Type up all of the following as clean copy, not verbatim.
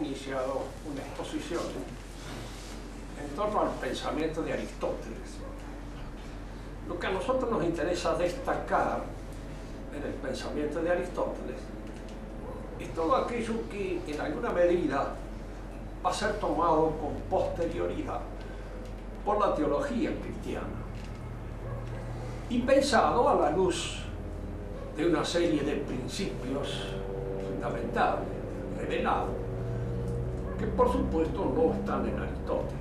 iniciado una exposición en torno al pensamiento de Aristóteles. Lo que a nosotros nos interesa destacar en el pensamiento de Aristóteles es todo aquello que en alguna medida va a ser tomado con posterioridad por la teología cristiana y pensado a la luz de una serie de principios fundamentales, revelados, que por supuesto no están en Aristóteles.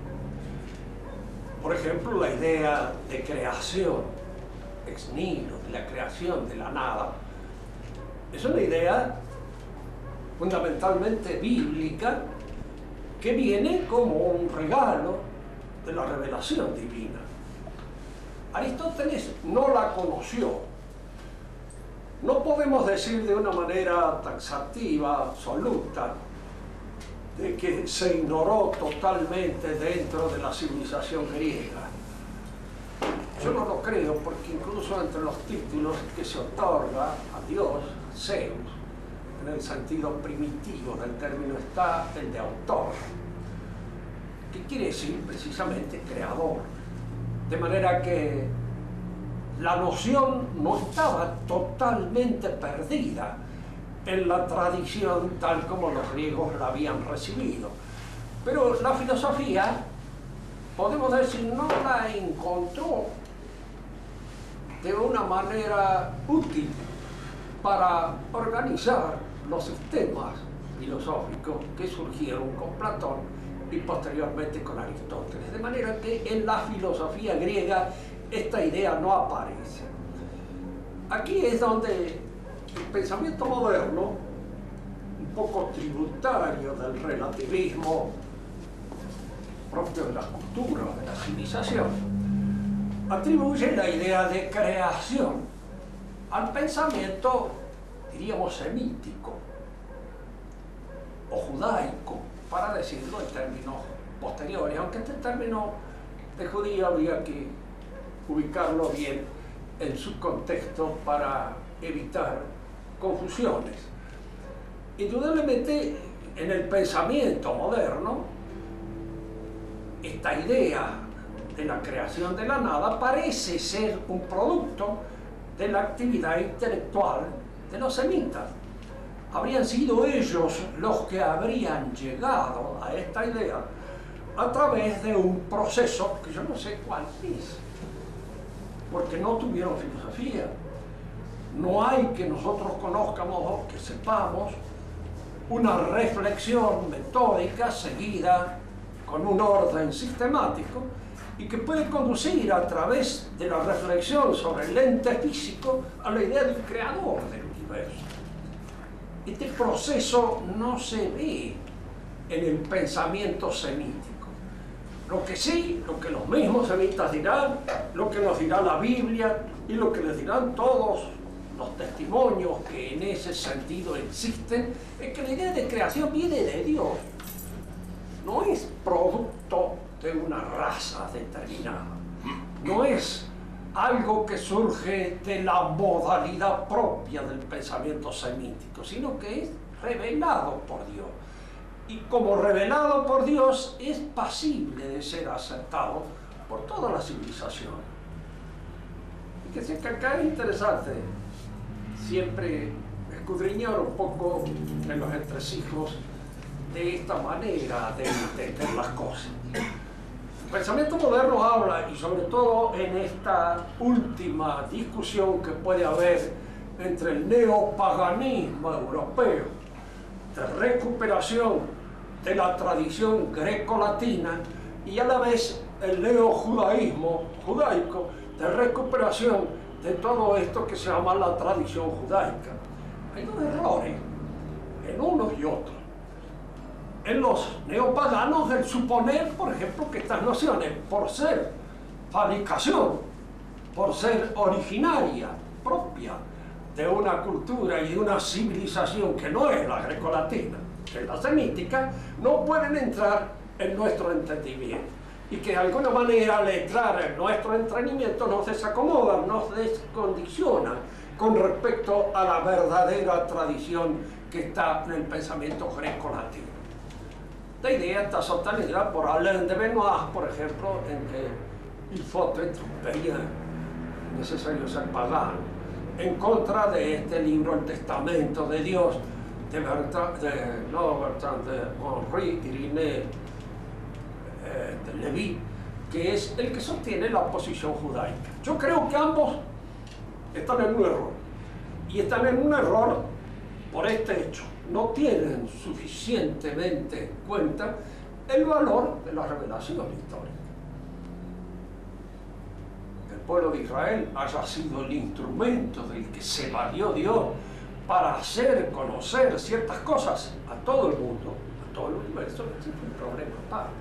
Por ejemplo, la idea de creación, ex nihilo, de la creación de la nada, es una idea fundamentalmente bíblica que viene como un regalo de la revelación divina. Aristóteles no la conoció. No podemos decir de una manera taxativa, absoluta, de que se ignoró totalmente dentro de la civilización griega. Yo no lo creo, porque incluso entre los títulos que se otorga a Dios, Zeus, en el sentido primitivo del término está el de autor, que quiere decir precisamente creador. De manera que la noción no estaba totalmente perdida en la tradición tal como los griegos la habían recibido. Pero la filosofía, podemos decir, no la encontró de una manera útil para organizar los sistemas filosóficos que surgieron con Platón y posteriormente con Aristóteles. De manera que en la filosofía griega esta idea no aparece. Aquí es donde el pensamiento moderno, un poco tributario del relativismo propio de la cultura, de la civilización, atribuye la idea de creación al pensamiento, diríamos, semítico o judaico, para decirlo en términos posteriores, aunque este término de judío habría que ubicarlo bien en su contexto para evitar confusiones. Indudablemente, en el pensamiento moderno, esta idea de la creación de la nada parece ser un producto de la actividad intelectual de los semitas. Habrían sido ellos los que habrían llegado a esta idea a través de un proceso que yo no sé cuál es, porque no tuvieron filosofía. No hay que nosotros conozcamos o que sepamos una reflexión metódica seguida con un orden sistemático y que puede conducir a través de la reflexión sobre el ente físico a la idea del creador del universo. Este proceso no se ve en el pensamiento semítico. Lo que sí, lo que los mismos semitas dirán, lo que nos dirá la Biblia y lo que les dirán todos los testimonios que en ese sentido existen, es que la idea de creación viene de Dios. No es producto de una raza determinada. No es algo que surge de la modalidad propia del pensamiento semítico, sino que es revelado por Dios. Y como revelado por Dios, es pasible de ser aceptado por toda la civilización. Y que acá es interesante siempre escudriñar un poco en los entresijos de esta manera de entender las cosas. El pensamiento moderno habla, y sobre todo en esta última discusión que puede haber entre el neopaganismo europeo, de recuperación de la tradición greco-latina, y a la vez el neojudaísmo judaico, de recuperación de todo esto que se llama la tradición judaica. Hay dos errores en uno y otro. En los neopaganos, el suponer, por ejemplo, que estas nociones, por ser fabricación, por ser originaria, propia de una cultura y de una civilización que no es la grecolatina, que es la semítica, no pueden entrar en nuestro entendimiento. Y que de alguna manera al entrar en nuestro entendimiento nos desacomodan, nos descondicionan con respecto a la verdadera tradición que está en el pensamiento greco-latino. La idea está sostenida por Alain de Benoist, por ejemplo, en que il faut être paysan, necesario ser pagano, en contra de este libro, El Testamento de Dios, de Henri Irénée de Lévy, que es el que sostiene la posición judaica. Yo creo que ambos están en un error, y están en un error por este hecho. No tienen suficientemente en cuenta el valor de la revelación histórica. Que el pueblo de Israel haya sido el instrumento del que se valió Dios para hacer conocer ciertas cosas a todo el mundo, a todo el universo, es un problema aparte.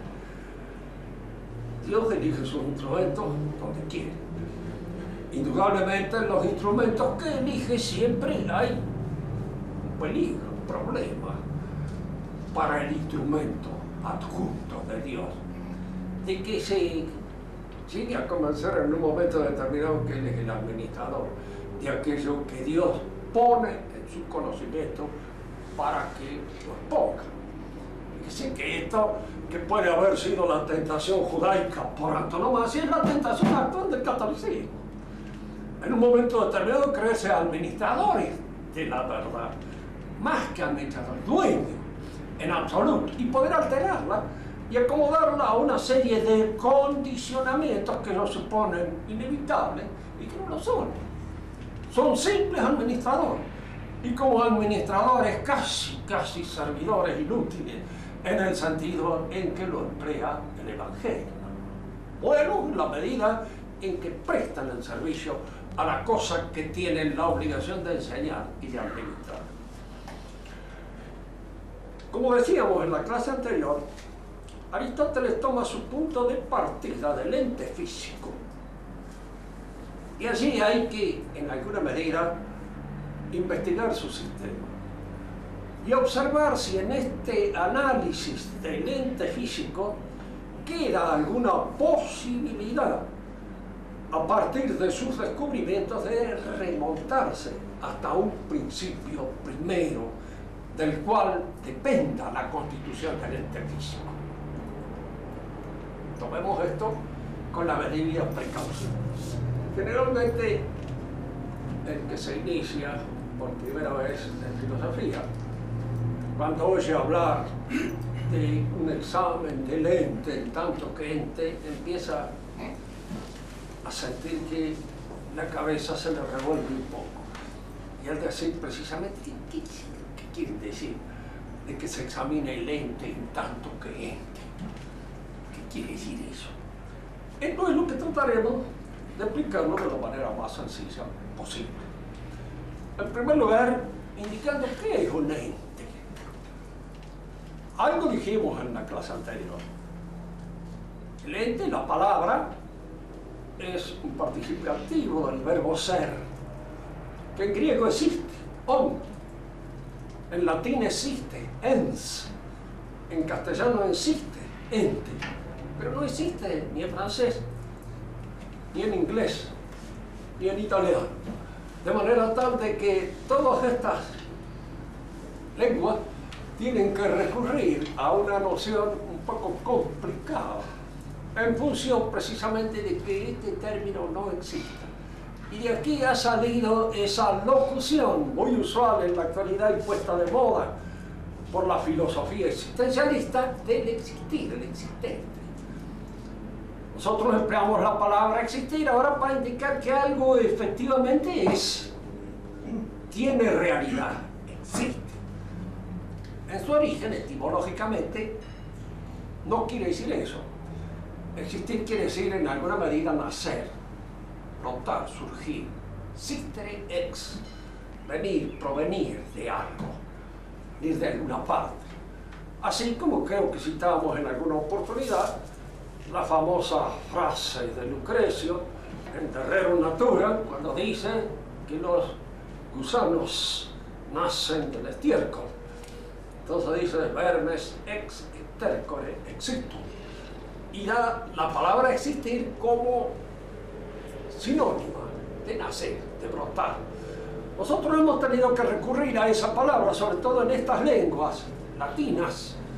Dios elige sus instrumentos donde quiere. Indudablemente en los instrumentos que elige siempre hay un peligro, un problema para el instrumento adjunto de Dios, de que se llegue a convencer en un momento determinado que Él es el administrador de aquello que Dios pone en su conocimiento para que lo exponga. Fíjense que esto, que puede haber sido la tentación judaica por antonomasia, es la tentación actual del catolicismo. En un momento determinado creerse administradores de la verdad, más que administradores, dueños en absoluto, y poder alterarla y acomodarla a una serie de condicionamientos que nos suponen inevitables y que no lo son. Son simples administradores, y como administradores casi servidores inútiles, en el sentido en que lo emplea el Evangelio. Bueno, en la medida en que prestan el servicio a la cosa que tienen la obligación de enseñar y de administrar. Como decíamos en la clase anterior, Aristóteles toma su punto de partida del ente físico. Y allí hay que, en alguna medida, investigar su sistema y observar si en este análisis del ente físico queda alguna posibilidad, a partir de sus descubrimientos, de remontarse hasta un principio primero del cual dependa la constitución del ente físico. Tomemos esto con la debida precaución. Generalmente, el que se inicia por primera vez en filosofía, cuando oye hablar de un examen del ente, en tanto que ente, empieza a sentir que la cabeza se le revuelve un poco. Y al decir precisamente, ¿qué quieren decir de que se examine el ente en tanto que ente? ¿Qué quiere decir eso? Entonces lo que trataremos de explicarlo de la manera más sencilla posible. En primer lugar, indicando qué es un ente. Algo dijimos en la clase anterior. El ente, la palabra, es un participio activo del verbo ser, que en griego existe, on, en latín existe, ens, en castellano existe, ente, pero no existe ni en francés, ni en inglés, ni en italiano, de manera tal de que todas estas lenguas tienen que recurrir a una noción un poco complicada, en función precisamente de que este término no existe. Y de aquí ha salido esa locución muy usual en la actualidad y puesta de moda por la filosofía existencialista del existir, el existente. Nosotros empleamos la palabra existir ahora para indicar que algo efectivamente es, tiene realidad, existe. En su origen, etimológicamente, no quiere decir eso. Existir quiere decir en alguna medida nacer, brotar, surgir. Sistere ex, venir, provenir de algo, venir de alguna parte. Así como creo que citábamos en alguna oportunidad la famosa frase de Lucrecio en De Rerum Natura, cuando dice que los gusanos nacen del estiércol. Entonces dice vermes ex stercore existum, y da la palabra existir como sinónima de nacer, de brotar. Nosotros hemos tenido que recurrir a esa palabra, sobre todo en estas lenguas latinas,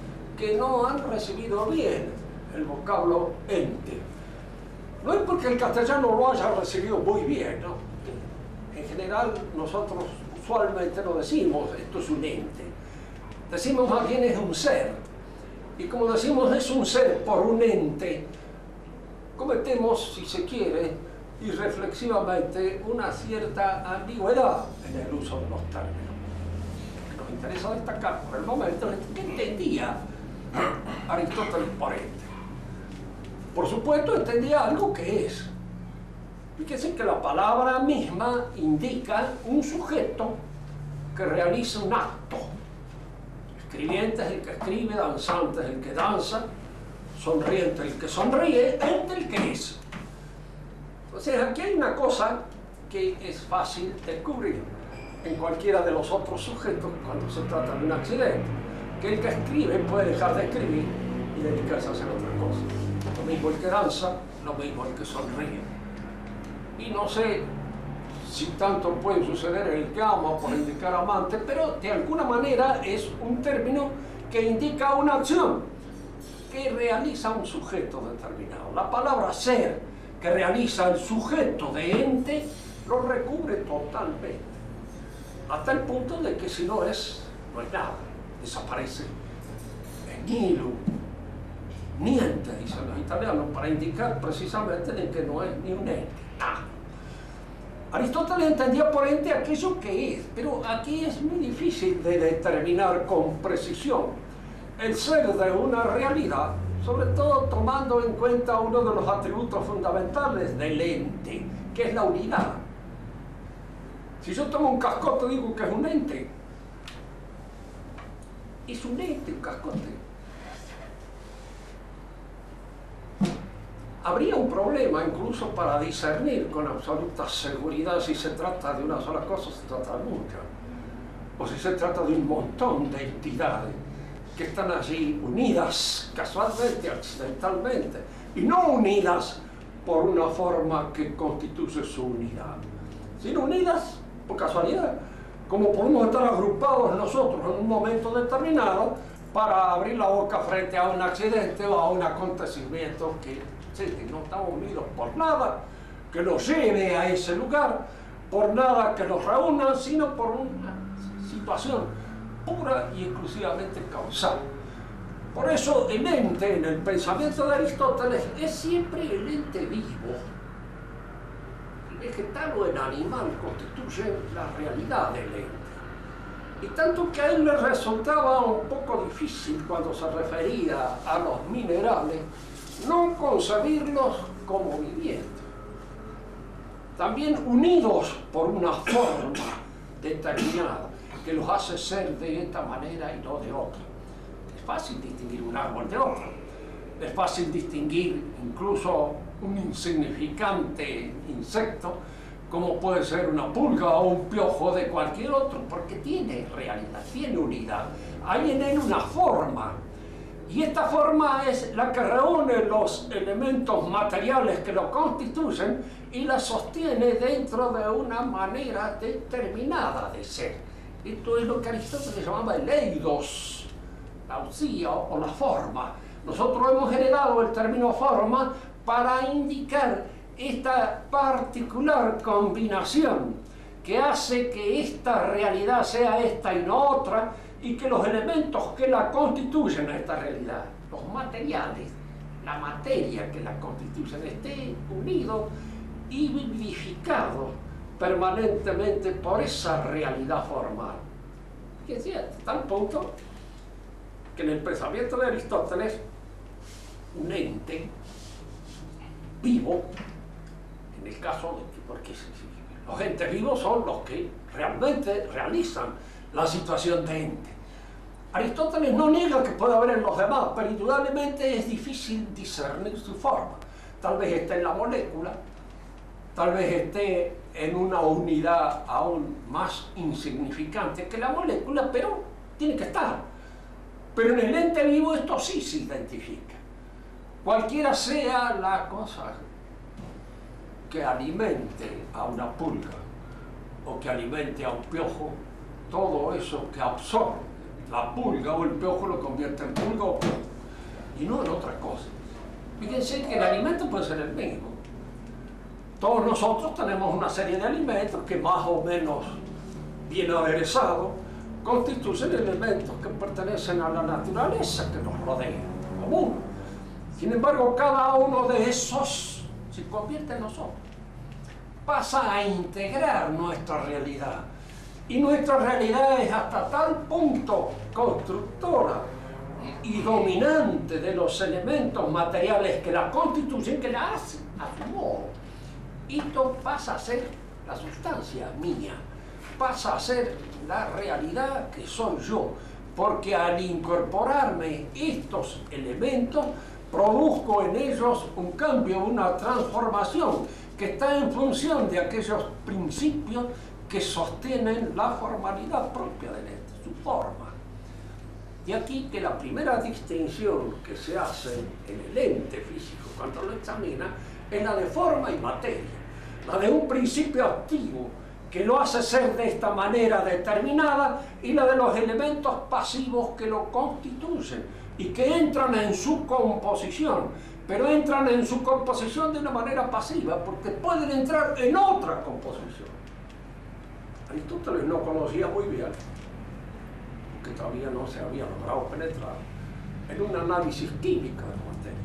que no han recibido bien el vocablo ente. No es porque el castellano lo haya recibido muy bien, ¿no? En general, nosotros usualmente no decimos esto es un ente. Decimos más bien es un ser. Y como decimos es un ser por un ente, cometemos, si se quiere, irreflexivamente una cierta ambigüedad en el uso de los términos. Lo que nos interesa destacar por el momento es qué entendía Aristóteles por ente. Por supuesto, entendía algo que es. Fíjense que la palabra misma indica un sujeto que realiza un acto. Escribiente es el que escribe, danzante es el que danza, sonriente el que sonríe, ente el que es. Entonces aquí hay una cosa que es fácil descubrir en cualquiera de los otros sujetos cuando se trata de un accidente, que el que escribe puede dejar de escribir y dedicarse a hacer otra cosa. Lo mismo el que danza, lo mismo el que sonríe. Y no sé si tanto puede suceder en el que ama por indicar amante, pero de alguna manera es un término que indica una acción que realiza un sujeto determinado. La palabra ser, que realiza el sujeto de ente, lo recubre totalmente, hasta el punto de que si no es nada, desaparece. Es nihilo, niente, dicen los italianos, para indicar precisamente de que no es ni un ente, nada. Aristóteles entendía por ente aquello que es, pero aquí es muy difícil de determinar con precisión el ser de una realidad, sobre todo tomando en cuenta uno de los atributos fundamentales del ente, que es la unidad. Si yo tomo un cascote y digo que es un ente un cascote. Habría un problema incluso para discernir con absoluta seguridad si se trata de una sola cosa o se trata de muchas, o si se trata de un montón de entidades que están allí unidas casualmente, accidentalmente, y no unidas por una forma que constituye su unidad, sino unidas por casualidad, como podemos estar agrupados nosotros en un momento determinado para abrir la boca frente a un accidente o a un acontecimiento que no estamos unidos por nada que nos lleve a ese lugar, por nada que nos reúna, sino por una situación pura y exclusivamente causal. Por eso el ente en el pensamiento de Aristóteles es siempre el ente vivo. El vegetal o el animal constituye la realidad del ente. Y tanto que a él le resultaba un poco difícil cuando se refería a los minerales no concebirlos como vivientes, también unidos por una forma determinada que los hace ser de esta manera y no de otra. Es fácil distinguir un árbol de otro, es fácil distinguir incluso un insignificante insecto como puede ser una pulga o un piojo de cualquier otro, porque tiene realidad, tiene unidad, hay en él una forma. Y esta forma es la que reúne los elementos materiales que lo constituyen y la sostiene dentro de una manera determinada de ser. Esto es lo que Aristóteles llamaba el eidos, la usía o la forma. Nosotros hemos heredado el término forma para indicar esta particular combinación que hace que esta realidad sea esta y no otra, y que los elementos que la constituyen a esta realidad, los materiales, la materia que la constituyen, esté unido y vivificado permanentemente por esa realidad formal. Fíjense, hasta tal punto que en el pensamiento de Aristóteles, un ente vivo, en el caso de que, porque los entes vivos son los que realmente realizan la situación de ente. Aristóteles no niega que pueda haber en los demás, pero indudablemente es difícil discernir su forma. Tal vez esté en la molécula, tal vez esté en una unidad aún más insignificante que la molécula, pero tiene que estar. Pero en el ente vivo esto sí se identifica. Cualquiera sea la cosa que alimente a una pulga o que alimente a un piojo, todo eso que absorbe la pulga o el piojo lo convierte en pulga o piojo, y no en otra cosa. Fíjense que el alimento puede ser el mismo. Todos nosotros tenemos una serie de alimentos que más o menos bien aderezados constituyen elementos que pertenecen a la naturaleza que nos rodea, común. Sin embargo, cada uno de esos se convierte en nosotros. Pasa a integrar nuestra realidad. Y nuestra realidad es hasta tal punto constructora y dominante de los elementos materiales que la constituyen, que la hacen a su modo. Esto pasa a ser la sustancia mía, pasa a ser la realidad que soy yo, porque al incorporarme estos elementos, produzco en ellos un cambio, una transformación que está en función de aquellos principios que sostienen la formalidad propia del ente, su forma. Y aquí que la primera distinción que se hace en el ente físico cuando lo examina es la de forma y materia, la de un principio activo que lo hace ser de esta manera determinada y la de los elementos pasivos que lo constituyen y que entran en su composición, pero entran en su composición de una manera pasiva porque pueden entrar en otra composición. Aristóteles no conocía muy bien, que todavía no se había logrado penetrar, en un análisis químico de la materia.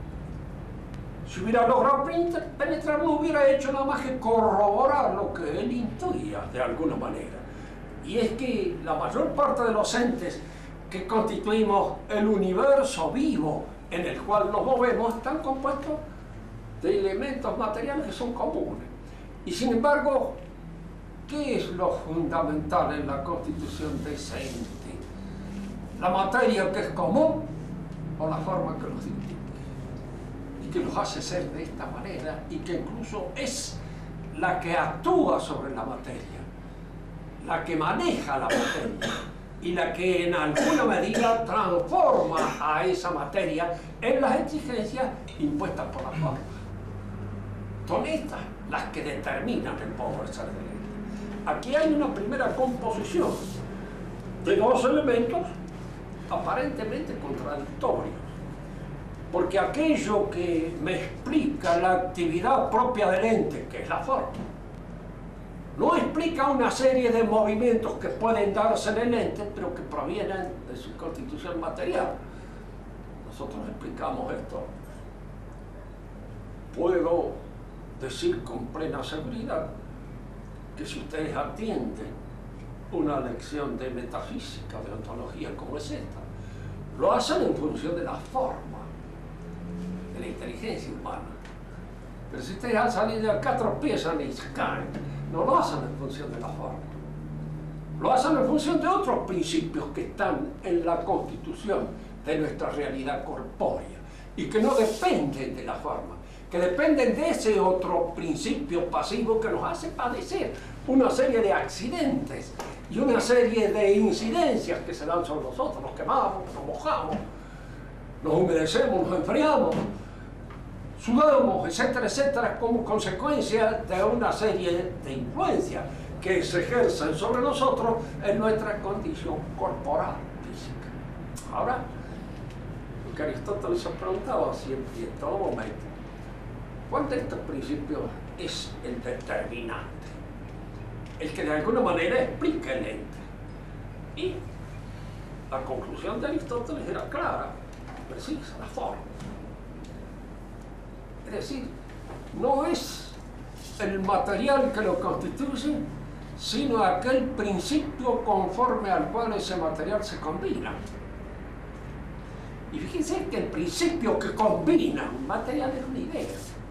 Si hubiera logrado penetrar, no hubiera hecho nada más que corroborar lo que él intuía de alguna manera. Y es que la mayor parte de los entes que constituimos el universo vivo en el cual nos movemos están compuestos de elementos materiales que son comunes. Y sin embargo, ¿qué es lo fundamental en la constitución de ese ente? ¿La materia que es común o la forma que los distingue? Y que los hace ser de esta manera y que incluso es la que actúa sobre la materia, la que maneja la materia y la que en alguna medida transforma a esa materia en las exigencias impuestas por la forma. Son estas las que determinan el poder ser del ente. Aquí hay una primera composición de dos elementos aparentemente contradictorios, porque aquello que me explica la actividad propia del ente, que es la forma, no explica una serie de movimientos que pueden darse en el ente, pero que provienen de su constitución material. Nosotros explicamos esto. Puedo decir con plena seguridad que si ustedes atienden una lección de metafísica, de ontología como es esta, lo hacen en función de la forma, de la inteligencia humana. Pero si ustedes al salir de acá tropiezan y se caen, no lo hacen en función de la forma, lo hacen en función de otros principios que están en la constitución de nuestra realidad corpórea y que no dependen de la forma, que dependen de ese otro principio pasivo que nos hace padecer una serie de accidentes y una serie de incidencias que se dan sobre nosotros. Nos quemamos, nos mojamos, nos humedecemos, nos enfriamos, sudamos, etcétera, etcétera, como consecuencia de una serie de influencias que se ejercen sobre nosotros en nuestra condición corporal, física. Ahora, lo que Aristóteles se preguntaba siempre y en todo momento, ¿cuál de estos principios es el determinante? El que de alguna manera explica el ente. Y la conclusión de Aristóteles era clara, precisa, la forma. Es decir, no es el material que lo constituye, sino aquel principio conforme al cual ese material se combina. Y fíjense que el principio que combina un material es una idea.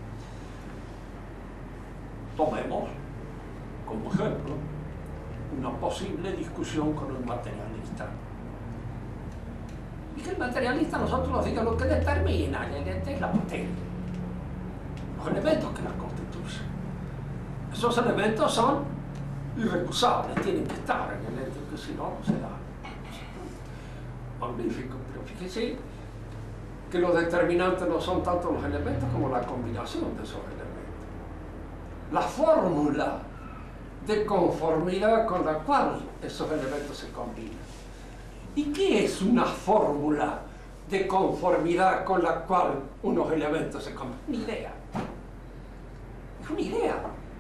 Tomemos como ejemplo una posible discusión con un materialista. Y que el materialista a nosotros nos diga lo que determina el ente es la materia, los elementos que la constituyen. Esos elementos son irrecusables, tienen que estar en el ente, que si no, no se da. Magnífico, pero fíjense que los determinantes no son tanto los elementos como la combinación de esos elementos. La fórmula de conformidad con la cual esos elementos se combinan. ¿Y qué es una fórmula de conformidad con la cual unos elementos se combinan? Una idea. Es una idea.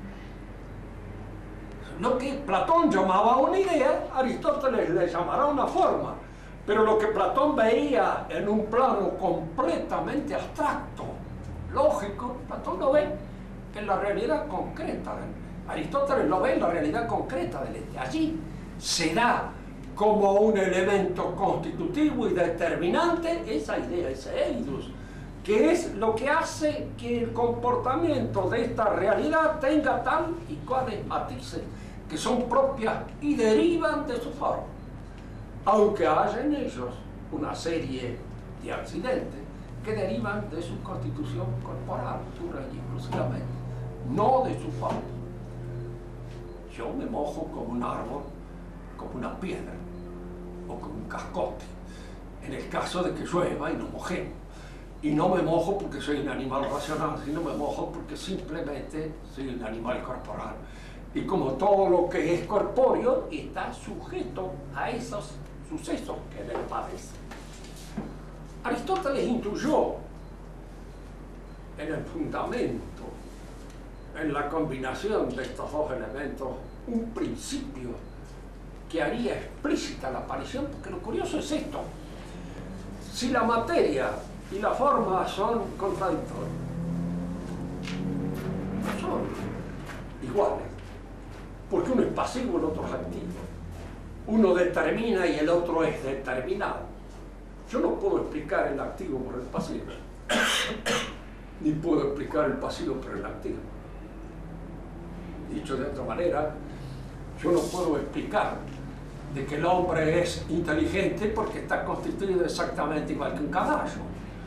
Lo que Platón llamaba una idea, Aristóteles le llamará una forma. Pero lo que Platón veía en un plano completamente abstracto, lógico, Platón lo ve en la realidad concreta. Aristóteles lo ve en la realidad concreta del ente. Allí se da como un elemento constitutivo y determinante esa idea, ese eidus, que es lo que hace que el comportamiento de esta realidad tenga tal y cuales matices que son propias y derivan de su forma, aunque haya en ellos una serie de accidentes que derivan de su constitución corporal, pura y exclusivamente, no de su forma. Yo me mojo como un árbol, como una piedra o como un cascote, en el caso de que llueva y nos mojemos. Y no me mojo porque soy un animal racional, sino me mojo porque simplemente soy un animal corporal. Y como todo lo que es corpóreo está sujeto a esos sucesos que él padece. Aristóteles intuyó en el fundamento, en la combinación de estos dos elementos, un principio que haría explícita la aparición, porque lo curioso es esto: si la materia y la forma son contradictorios, no son iguales, porque uno es pasivo y el otro es activo, uno determina y el otro es determinado. Yo no puedo explicar el activo por el pasivo, ni puedo explicar el pasivo por el activo. Dicho de otra manera, yo no puedo explicar de que el hombre es inteligente porque está constituido exactamente igual que un caballo,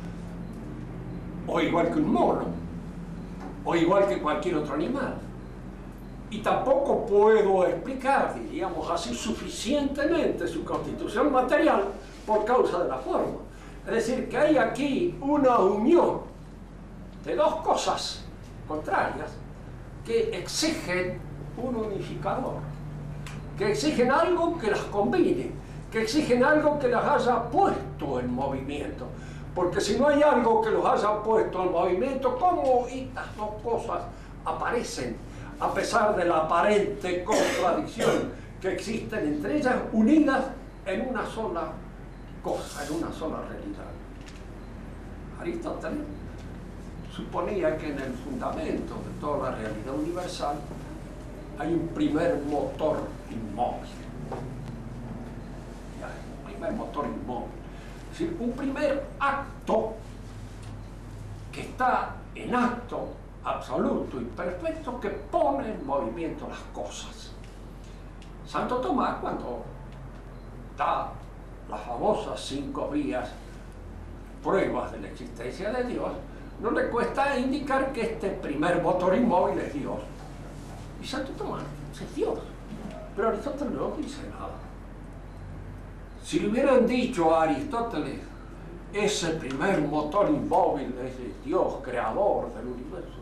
o igual que un mono, o igual que cualquier otro animal. Y tampoco puedo explicar, diríamos así, suficientemente su constitución material por causa de la forma. Es decir, que hay aquí una unión de dos cosas contrarias que exigen un unificador, que exigen algo que las combine, que exigen algo que las haya puesto en movimiento. Porque si no hay algo que los haya puesto en movimiento, ¿cómo estas dos cosas aparecen, a pesar de la aparente contradicción que existen entre ellas, unidas en una sola cosa, en una sola realidad? Aristóteles suponía que en el fundamento de toda la realidad universal hay un primer motor inmóvil. Un primer motor inmóvil. Es decir, un primer acto que está en acto absoluto y perfecto, que pone en movimiento las cosas. Santo Tomás, cuando da las famosas 5 vías, pruebas de la existencia de Dios, no le cuesta indicar que este primer motor inmóvil es Dios. Y Santo Tomás es Dios, pero Aristóteles no dice nada. Si le hubieran dicho a Aristóteles, ese primer motor inmóvil es Dios, creador del universo,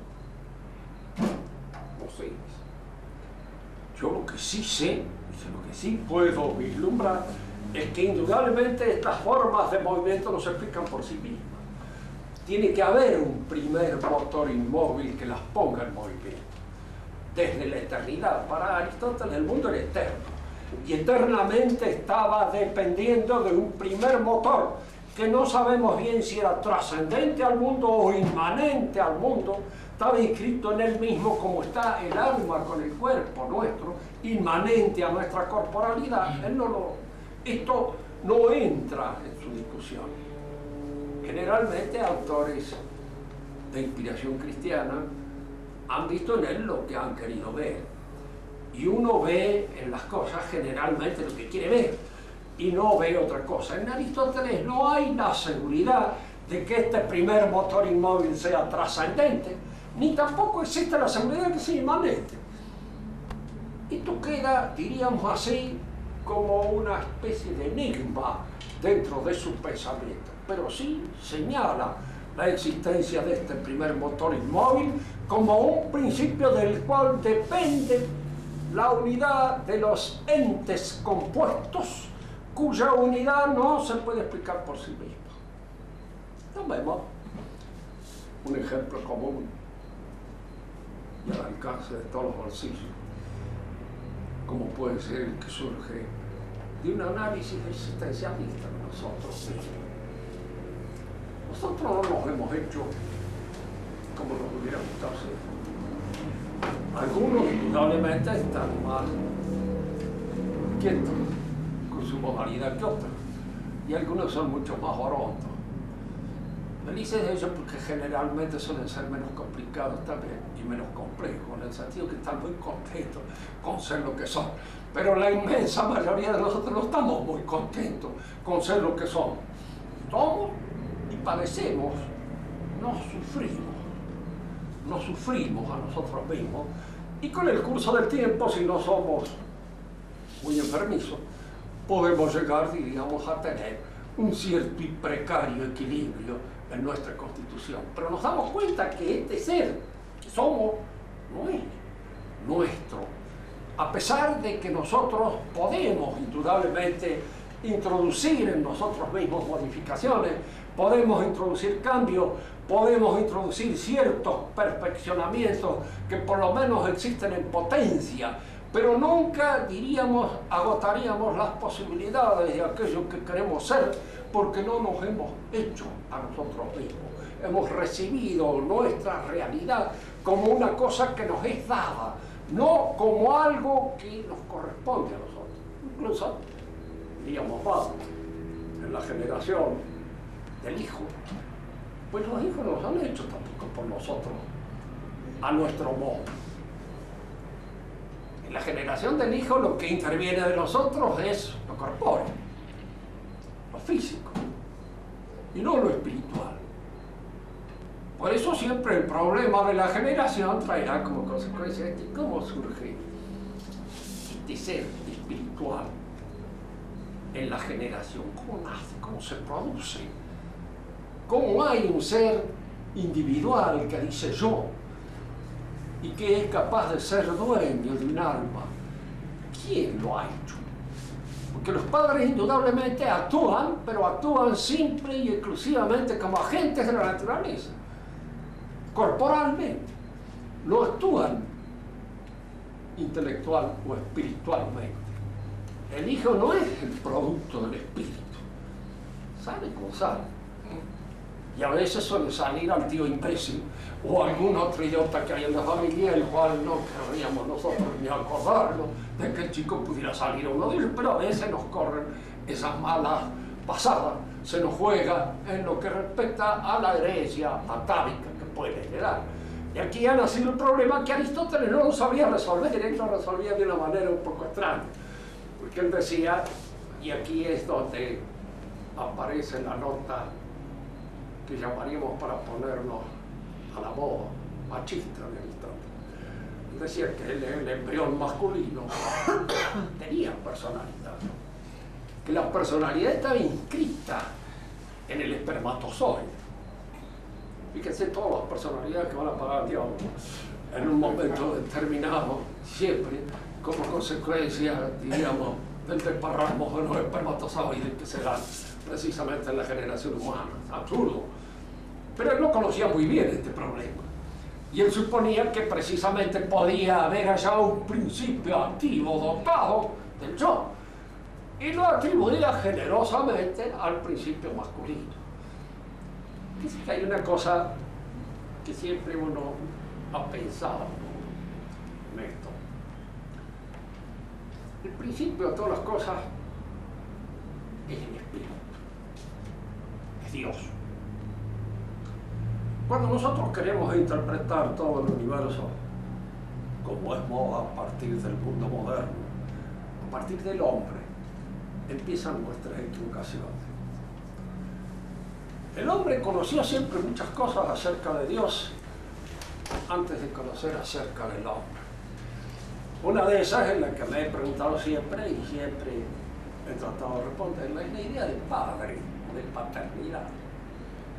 no sé. Yo lo que sí sé, lo que sí puedo vislumbrar, es que indudablemente estas formas de movimiento no se explican por sí mismas. Tiene que haber un primer motor inmóvil que las ponga en movimiento. Desde la eternidad, para Aristóteles el mundo era eterno, y eternamente estaba dependiendo de un primer motor, que no sabemos bien si era trascendente al mundo o inmanente al mundo. Estaba inscrito en él mismo, como está el alma con el cuerpo nuestro, inmanente a nuestra corporalidad. Esto no entra en su discusión. Generalmente autores de inspiración cristiana han visto en él lo que han querido ver, y uno ve en las cosas generalmente lo que quiere ver y no ve otra cosa. En Aristóteles no hay la seguridad de que este primer motor inmóvil sea trascendente, ni tampoco existe la seguridad de que sea inmanente. Esto queda, diríamos así, como una especie de enigma dentro de su pensamiento, pero sí señala la existencia de este primer motor inmóvil como un principio del cual depende la unidad de los entes compuestos cuya unidad no se puede explicar por sí misma. Nos vemos un ejemplo común y al alcance de todos los bolsillos, como puede ser el que surge de un análisis existencialista de nosotros mismos. Nosotros no nos hemos hecho como nos hubiera gustado ser. Algunos indudablemente están más quietos con su modalidad que otros, y algunos son mucho más orondos. Felices de ellos porque generalmente suelen ser menos complicados también y menos complejos, en el sentido que están muy contentos con ser lo que son. Pero la inmensa mayoría de nosotros no estamos muy contentos con ser lo que somos. Somos y padecemos, nos sufrimos a nosotros mismos, y con el curso del tiempo, si no somos muy enfermizos, podemos llegar, diríamos, a tener un cierto y precario equilibrio en nuestra constitución. Pero nos damos cuenta que este ser que somos no es nuestro, a pesar de que nosotros podemos indudablemente introducir en nosotros mismos modificaciones, podemos introducir cambios, podemos introducir ciertos perfeccionamientos que por lo menos existen en potencia, pero nunca, diríamos, agotaríamos las posibilidades de aquello que queremos ser, porque no nos hemos hecho a nosotros mismos. Hemos recibido nuestra realidad como una cosa que nos es dada, no como algo que nos corresponde a nosotros. Incluso, diríamos, vamos, en la generación del hijo, pues los hijos no se han hecho tampoco por nosotros, a nuestro modo. En la generación del hijo lo que interviene de nosotros es lo corpóreo, lo físico, y no lo espiritual. Por eso siempre el problema de la generación traerá como consecuencia de cómo surge este ser espiritual en la generación, cómo nace, cómo se produce, cómo hay un ser individual que dice yo y que es capaz de ser dueño de un alma. ¿Quién lo ha hecho? Porque los padres indudablemente actúan, pero actúan simple y exclusivamente como agentes de la naturaleza, corporalmente, no actúan intelectual o espiritualmente. El hijo no es el producto del espíritu, sale como sale. Y a veces suele salir al tío imbécil o algún otro idiota que hay en la familia, el cual no querríamos nosotros ni acordarnos de que el chico pudiera salir a uno de ellos, pero a veces nos corren esas malas pasadas, se nos juega en lo que respecta a la herencia atávica que puede heredar. Y aquí ha nacido el problema que Aristóteles no lo sabía resolver, él lo resolvía de una manera un poco extraña, porque él decía, y aquí es donde aparece la nota que llamaríamos, para ponernos a la moda, machista de Aristóteles. Él decía que el embrión masculino tenía personalidad, que la personalidad estaba inscrita en el espermatozoide. Fíjense todas las personalidades que van a pagar al diablo en un momento determinado, siempre como consecuencia, diríamos, del desparramo de los espermatozoides que se dan precisamente en la generación humana. Absurdo. Pero él no conocía muy bien este problema. Y él suponía que precisamente podía haber allá un principio activo dotado del yo. Y lo atribuía generosamente al principio masculino. Dice que hay una cosa que siempre uno ha pensado en esto. El principio de todas las cosas es el espíritu, es Dios. Cuando nosotros queremos interpretar todo el universo como es moda a partir del mundo moderno, a partir del hombre, empiezan nuestras equivocaciones. El hombre conoció siempre muchas cosas acerca de Dios antes de conocer acerca del hombre. Una de esas es la que me he preguntado siempre y siempre he tratado de responderla, es la idea del padre, de paternidad.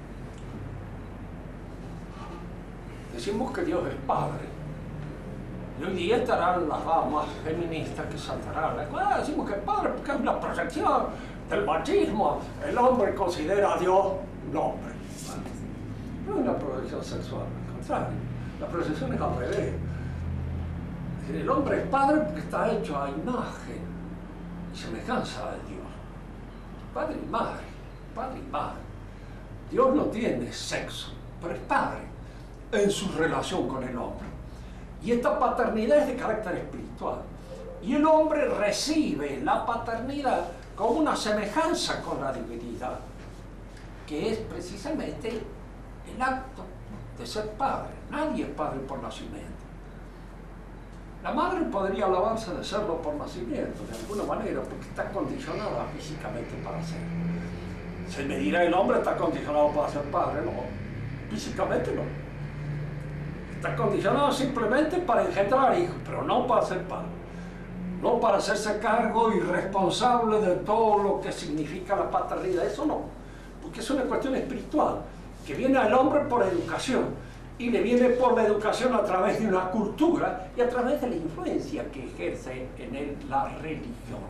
Decimos que Dios es padre, Y hoy día estarán las damas feministas que saltarán. Decimos que el padre, porque es una proyección del machismo. El hombre considera a Dios un hombre. No es una proyección sexual, al contrario. La proyección es al revés. Es decir, el hombre es padre porque está hecho a imagen y semejanza de Dios. Padre y madre, padre y madre. Dios no tiene sexo, pero es padre en su relación con el hombre. Y esta paternidad es de carácter espiritual. Y el hombre recibe la paternidad como una semejanza con la divinidad, que es precisamente el acto de ser padre. Nadie es padre por nacimiento. La madre podría alabarse de serlo por nacimiento, de alguna manera, porque está condicionada físicamente para serlo. Se me dirá, el hombre está condicionado para ser padre. No, físicamente no. Está condicionado simplemente para engendrar hijos, pero no para ser padre. No para hacerse cargo y responsable de todo lo que significa la paternidad. Eso no, porque es una cuestión espiritual, que viene al hombre por educación. Y le viene por la educación a través de una cultura y a través de la influencia que ejerce en él la religión.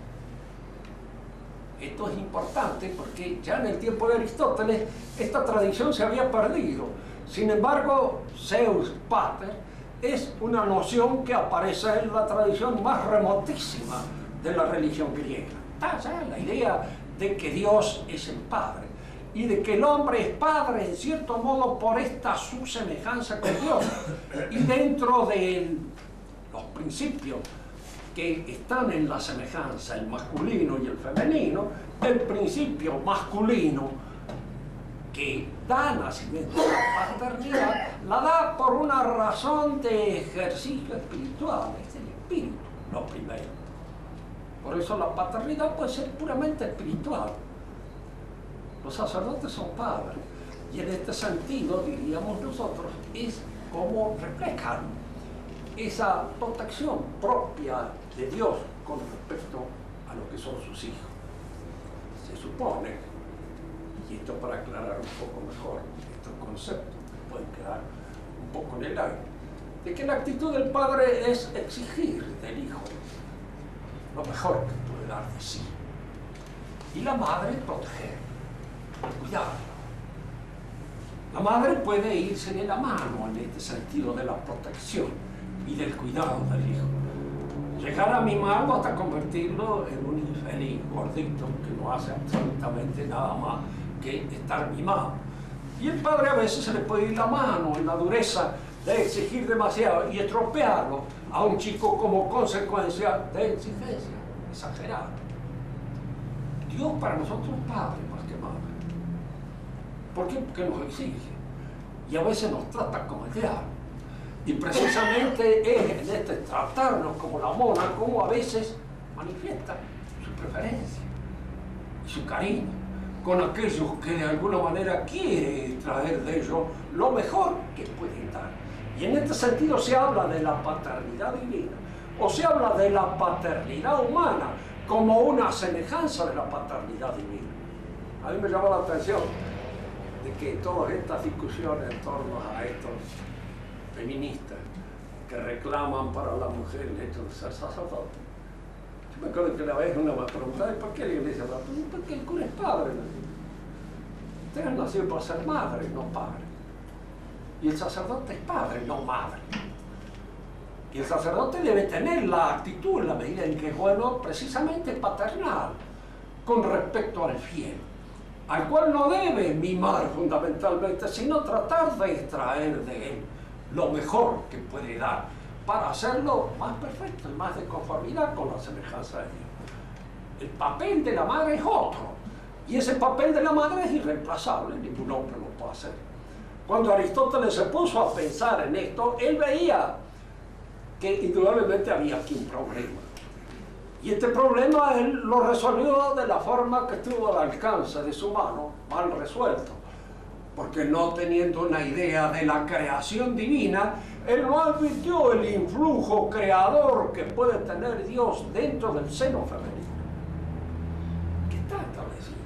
Esto es importante porque ya en el tiempo de Aristóteles esta tradición se había perdido. Sin embargo, Zeus Pater es una noción que aparece en la tradición más remotísima de la religión griega. Está ya la idea de que Dios es el Padre y de que el hombre es padre en cierto modo por esta su semejanza con Dios. Y dentro de los principios que están en la semejanza, el masculino y el femenino, el principio masculino que da nacimiento a la paternidad, la da por una razón de ejercicio espiritual, es el espíritu, lo primero. Por eso la paternidad puede ser puramente espiritual. Los sacerdotes son padres, y en este sentido, diríamos nosotros, es como reflejan esa protección propia de Dios con respecto a lo que son sus hijos. Se supone, y esto para aclarar un poco mejor estos conceptos que pueden quedar un poco en el aire, de que la actitud del padre es exigir del hijo lo mejor que puede dar de sí, y la madre proteger, cuidar. La madre puede irse de la mano en este sentido de la protección y del cuidado del hijo. Llegar a mimarlo hasta convertirlo en un infeliz gordito que no hace absolutamente nada más que estar mimado. Y el padre a veces se le puede ir la mano en la dureza de exigir demasiado y estropearlo a un chico como consecuencia de exigencia exagerada. Dios para nosotros es padre más que madre. ¿Por qué? Porque nos exige y a veces nos trata como el diablo. Y precisamente es en este tratarnos como la mona como a veces manifiesta su preferencia y su cariño con aquellos que de alguna manera quiere traer de ellos lo mejor que pueden dar. Y en este sentido se habla de la paternidad divina o se habla de la paternidad humana como una semejanza de la paternidad divina. A mí me llama la atención de que todas estas discusiones en torno a estos feministas que reclaman para la mujer el hecho de ser sacerdote. Yo me acuerdo que una vez una me preguntaba, ¿por qué la iglesia? Porque el cura es padre. Usted ha nacido para ser madre, no padre. Y el sacerdote es padre, no madre. Y el sacerdote debe tener la actitud en la medida en que es bueno, precisamente paternal, con respecto al fiel, al cual no debe mimar fundamentalmente, sino tratar de extraer de él lo mejor que puede dar para hacerlo más perfecto y más de conformidad con la semejanza de Dios. El papel de la madre es otro, y ese papel de la madre es irreemplazable, ningún hombre lo puede hacer. Cuando Aristóteles se puso a pensar en esto, él veía que indudablemente había aquí un problema. Y este problema él lo resolvió de la forma que estuvo al alcance de su mano, mal resuelto. Porque no teniendo una idea de la creación divina, él no advirtió el influjo creador que puede tener Dios dentro del seno femenino, que está establecido.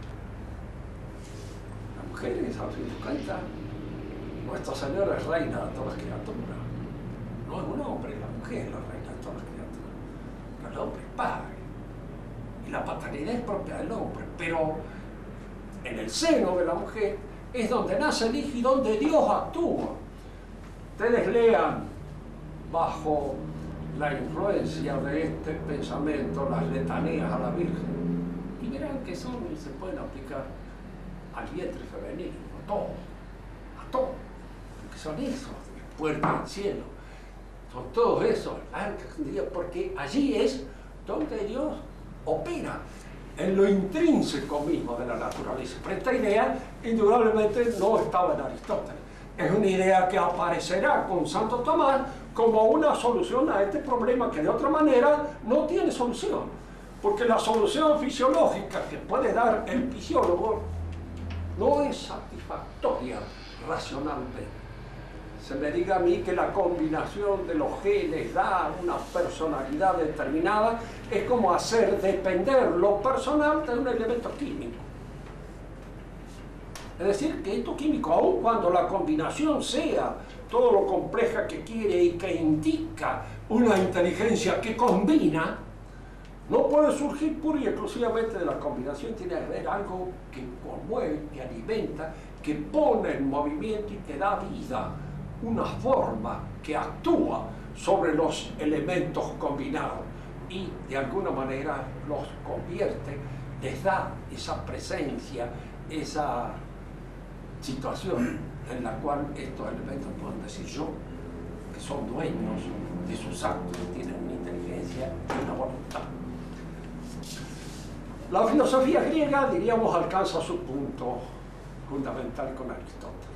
Las mujeres, al fin de cuentas, Nuestra Señora es reina de todas las criaturas. No es un hombre, es la mujer la reina de todas las criaturas. Pero el hombre es padre. Y la paternidad es propia del hombre. Pero en el seno de la mujer es donde nace el hijo y donde Dios actúa. Ustedes lean bajo la influencia de este pensamiento las letanías a la Virgen y verán que se pueden aplicar al vientre femenino, a todo, porque son esos, puertas al cielo, son todos esos, porque allí es donde Dios opera, en lo intrínseco mismo de la naturaleza. Pero esta idea indudablemente no estaba en Aristóteles. Es una idea que aparecerá con Santo Tomás como una solución a este problema que de otra manera no tiene solución. Porque la solución fisiológica que puede dar el fisiólogo no es satisfactoria racionalmente. Se me diga a mí que la combinación de los genes da una personalidad determinada, es como hacer depender lo personal de un elemento químico. Es decir, que esto químico, aun cuando la combinación sea todo lo compleja que quiere y que indica una inteligencia que combina, no puede surgir pura y exclusivamente de la combinación, tiene que haber algo que conmueve, que alimenta, que pone en movimiento y que da vida, una forma que actúa sobre los elementos combinados y de alguna manera los convierte, les da esa presencia, esa situación en la cual estos elementos pueden decir yo, que son dueños de sus actos, que tienen una inteligencia y una voluntad. La filosofía griega, diríamos, alcanza su punto fundamental con Aristóteles.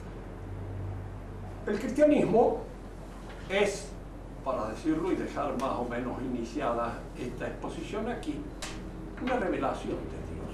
El cristianismo es, para decirlo y dejar más o menos iniciada esta exposición aquí, una revelación de Dios.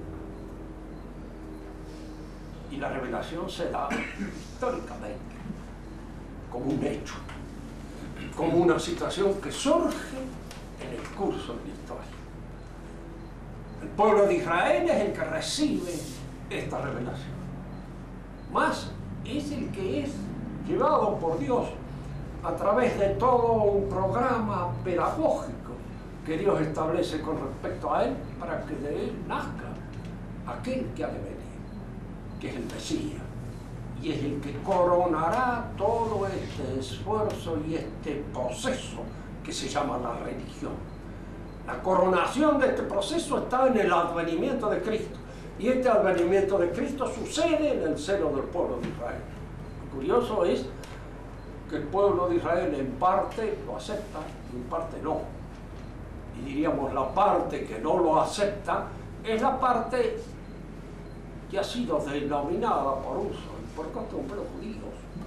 Y la revelación se da históricamente, como un hecho, como una situación que surge en el curso de la historia. El pueblo de Israel es el que recibe esta revelación. Más es el que es llevado por Dios a través de todo un programa pedagógico que Dios establece con respecto a él para que de él nazca aquel que ha de venir, que es el Mesías, y es el que coronará todo este esfuerzo y este proceso que se llama la religión. La coronación de este proceso está en el advenimiento de Cristo, y este advenimiento de Cristo sucede en el seno del pueblo de Israel. Lo curioso es que el pueblo de Israel en parte lo acepta y en parte no. Y diríamos la parte que no lo acepta es la parte que ha sido denominada por uso y por costumbre los judíos.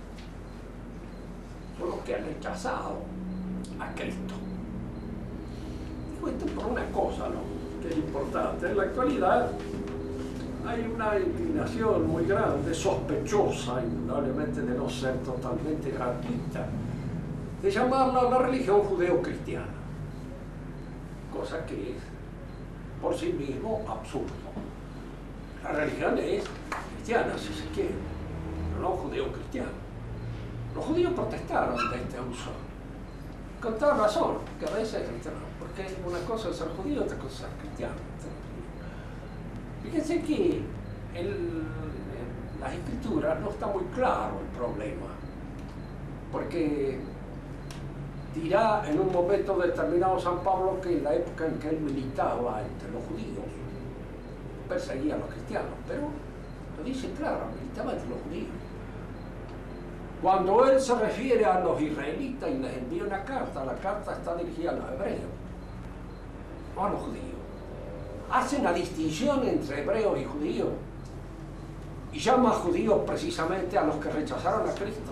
Son los que han rechazado a Cristo. Digo esto por una cosa, ¿no?, que es importante. En la actualidad hay una inclinación muy grande, sospechosa, indudablemente de no ser totalmente gratuita, de llamarla la religión judeo-cristiana, cosa que es por sí mismo absurdo. La religión es cristiana, si se quiere, pero no judeo-cristiana. Los judíos protestaron de este uso, con toda razón, que a veces es cristiano, porque una cosa es ser judío, otra cosa es ser cristiano. Fíjense que en las escrituras no está muy claro el problema, porque dirá en un momento determinado San Pablo que en la época en que él militaba entre los judíos, perseguía a los cristianos, pero lo dice claro, militaba entre los judíos. Cuando él se refiere a los israelitas y les envía una carta, la carta está dirigida a los hebreos, no a los judíos. Hace una distinción entre hebreos y judíos y llama a judíos precisamente a los que rechazaron a Cristo,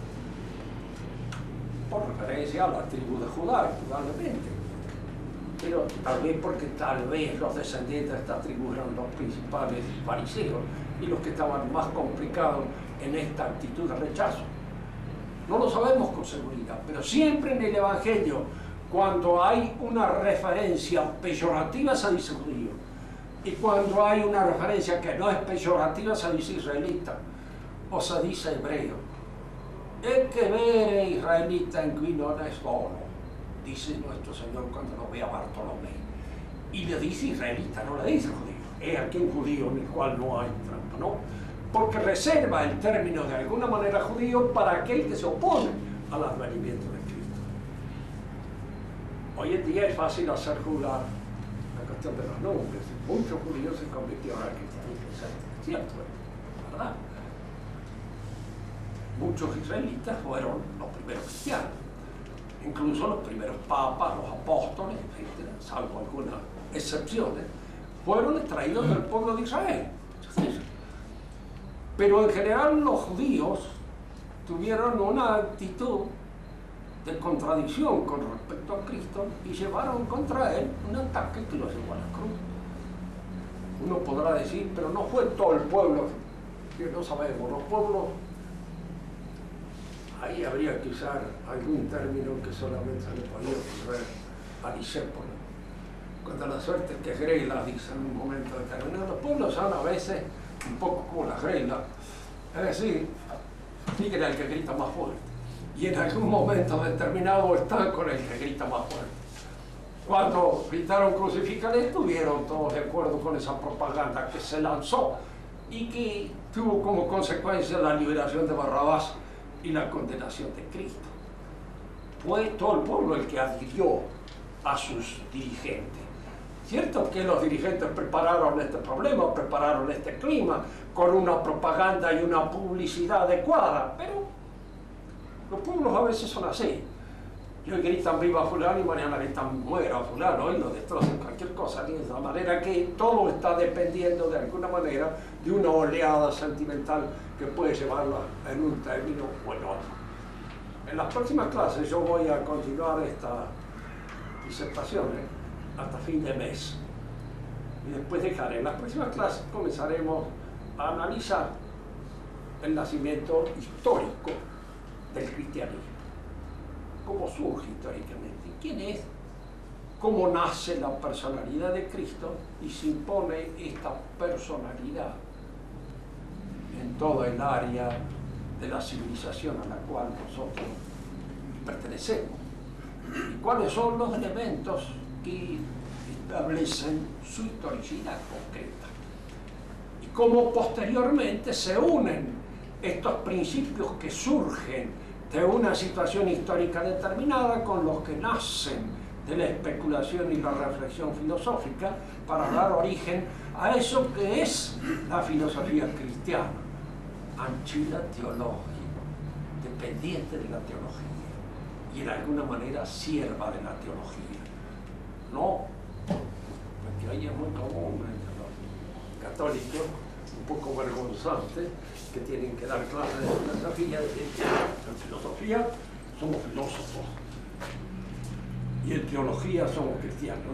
por referencia a la tribu de Judá, indudablemente, pero tal vez porque tal vez los descendientes de esta tribu eran los principales fariseos y los que estaban más complicados en esta actitud de rechazo. No lo sabemos con seguridad, pero siempre en el Evangelio, cuando hay una referencia peyorativa se dice judío, y cuando hay una referencia que no es peyorativa se dice israelita o se dice hebreo. el que ve israelita en qui non es bono, dice nuestro Señor cuando nos ve a Bartolomé. Y le dice israelita, no le dice judío. Es aquí un judío en el cual no hay trampa, ¿no? Porque reserva el término de alguna manera judío para aquel que se opone al advenimiento de Cristo. Hoy en día es fácil hacer jugar la cuestión de los nombres. Muchos judíos se convirtieron al cristianismo, es cierto, ¿verdad? Muchos israelitas fueron los primeros cristianos, incluso los primeros papas, los apóstoles, etc., salvo algunas excepciones, fueron extraídos del pueblo de Israel. Pero en general los judíos tuvieron una actitud de contradicción con respecto a Cristo y llevaron contra él un ataque que lo llevó a la cruz. Uno podrá decir, pero no fue todo el pueblo, que no sabemos, los pueblos, ahí habría que usar algún término que solamente se le podía ocurrir a Nicépolis. Cuando la suerte que Grela dice en un momento determinado, los pueblos son a veces un poco como la Grela, es decir, miren al que grita más fuerte, y en algún momento determinado están con el que grita más fuerte. Cuando gritaron crucifícale, estuvieron todos de acuerdo con esa propaganda que se lanzó y que tuvo como consecuencia la liberación de Barrabás y la condenación de Cristo. Fue todo el pueblo el que adhirió a sus dirigentes. Cierto que los dirigentes prepararon este problema, prepararon este clima con una propaganda y una publicidad adecuada, pero los pueblos a veces son así. Y hoy gritan viva fulano y mañana gritan muera fulano, hoy lo destrozan cualquier cosa, de esa manera que todo está dependiendo de alguna manera de una oleada sentimental que puede llevarla en un término o en otro. En las próximas clases yo voy a continuar estas disertaciones hasta fin de mes. Y después dejaré. En las próximas clases comenzaremos a analizar el nacimiento histórico del cristianismo. Cómo surge históricamente, quién es, cómo nace la personalidad de Cristo y se impone esta personalidad en toda el área de la civilización a la cual nosotros pertenecemos. Y cuáles son los elementos que establecen su historicidad concreta. Y cómo posteriormente se unen estos principios que surgen de una situación histórica determinada con los que nacen de la especulación y la reflexión filosófica para dar origen a eso que es la filosofía cristiana, anchila teológica, dependiente de la teología y en alguna manera sierva de la teología. No, porque hoy es muy común entre los católicos, un poco vergonzante, que tienen que dar clases de filosofía, en filosofía somos filósofos y en teología somos cristianos.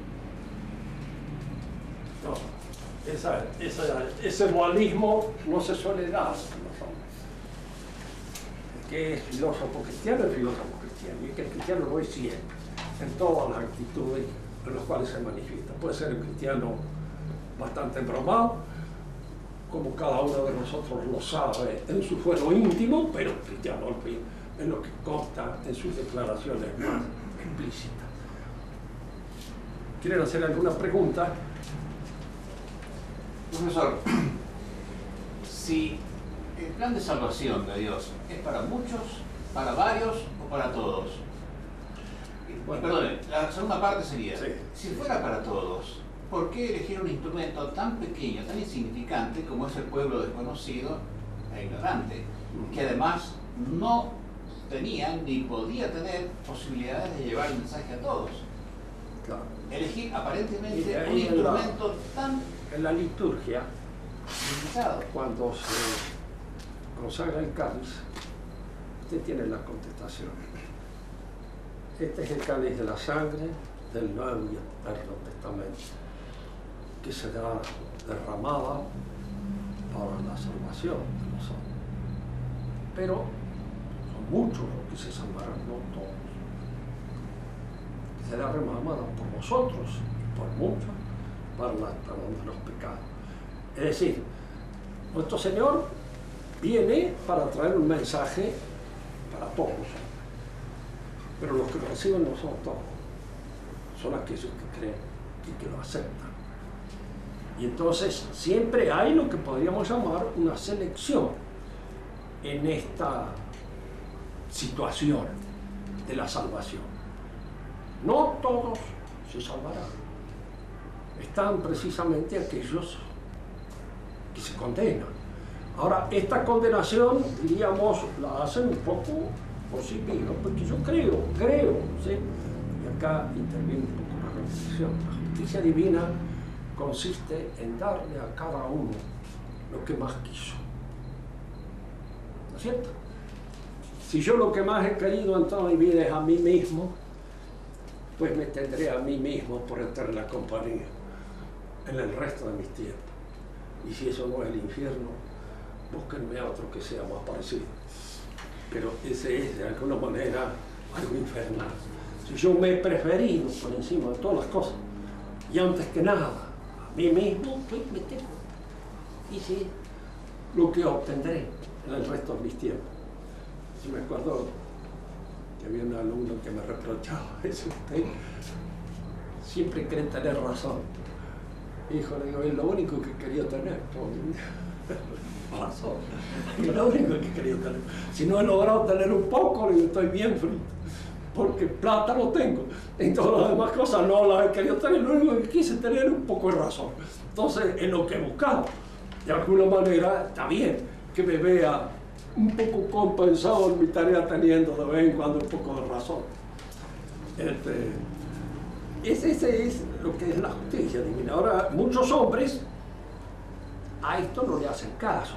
No, ese dualismo no se suele dar en los hombres. El que es filósofo cristiano es filósofo cristiano, y el que es cristiano lo es siempre, en todas las actitudes en las cuales se manifiesta. Puede ser un cristiano bastante embromado, como cada uno de nosotros lo sabe en su fuero íntimo, pero cristiano en lo que consta en sus declaraciones más explícitas. ¿Quieren hacer alguna pregunta? Profesor, si el plan de salvación de Dios es para muchos, para varios o para todos. Bueno, perdone, la segunda parte sería, sí, si fuera para todos, ¿por qué elegir un instrumento tan pequeño, tan insignificante como es el pueblo desconocido e ignorante, que además no tenía ni podía tener posibilidades de llevar el mensaje a todos? Claro. Elegir aparentemente un instrumento tan... En la liturgia, limitado. cuando se consagra el cáliz, usted tiene la contestación. Este es el cáliz de la sangre del Nuevo y Eterno Testamento, que será derramada para la salvación de los hombres. Pero son muchos los que se salvarán, no todos. Será derramada por vosotros, por muchos, para el perdón de los pecados. Es decir, nuestro Señor viene para traer un mensaje para todos, pero los que lo reciben no son todos, son aquellos que creen y que lo aceptan. Y entonces siempre hay lo que podríamos llamar una selección en esta situación de la salvación. No todos se salvarán. Están precisamente aquellos que se condenan. Ahora, esta condenación, diríamos, la hacen un poco por sí mismos, porque yo creo, ¿sí? Y acá interviene un poco la reflexión. La justicia divina consiste en darle a cada uno lo que más quiso. ¿No es cierto? Si yo lo que más he querido en toda mi vida es a mí mismo, pues me tendré a mí mismo por eterna compañía en el resto de mis tiempos. Y si eso no es el infierno, búsquenme a otro que sea más parecido. Pero ese es de alguna manera algo infernal. Si yo me he preferido por encima de todas las cosas, y antes que nada, a mí mismo, pues me tengo. Y si lo que obtendré en el resto de mis tiempos. Yo me acuerdo que había un alumno que me reprochaba, eso usted siempre cree tener razón. Hijo, le digo, es lo único que quería tener. Razón. Es lo único que quería tener. Si no he logrado tener un poco, le digo, estoy bien frito. Porque plata no tengo. En todas las demás cosas no las he querido tener. Lo único que quise tener es un poco de razón. Entonces, en lo que he buscado, de alguna manera, está bien que me vea un poco compensado en mi tarea teniendo de vez en cuando un poco de razón. Ese es lo que es la justicia divina. Ahora, muchos hombres a esto no le hacen caso.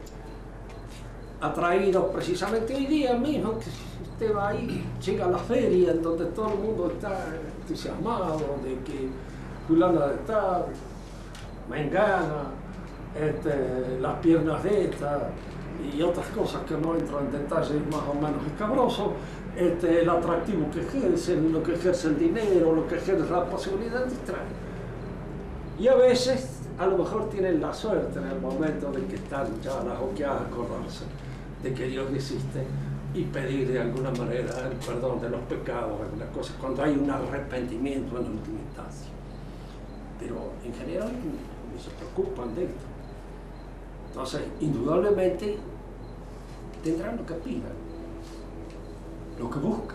Atraídos precisamente hoy día mismo, que si usted va ahí, llega a la feria en donde todo el mundo está entusiasmado de que fulana de tal, mengana, las piernas de esta y otras cosas que no entran en detalles más o menos escabrosos, el atractivo que ejercen, lo que ejerce el dinero, lo que ejerce la posibilidad de distraer. Y a veces, a lo mejor tienen la suerte en el momento de que están ya las oqueadas a acordarse de que Dios existe y pedir de alguna manera el perdón de los pecados, algunas cosas, cuando hay un arrepentimiento en última instancia. Pero en general no se preocupan de esto. Entonces, indudablemente, tendrán lo que pidan, lo que buscan.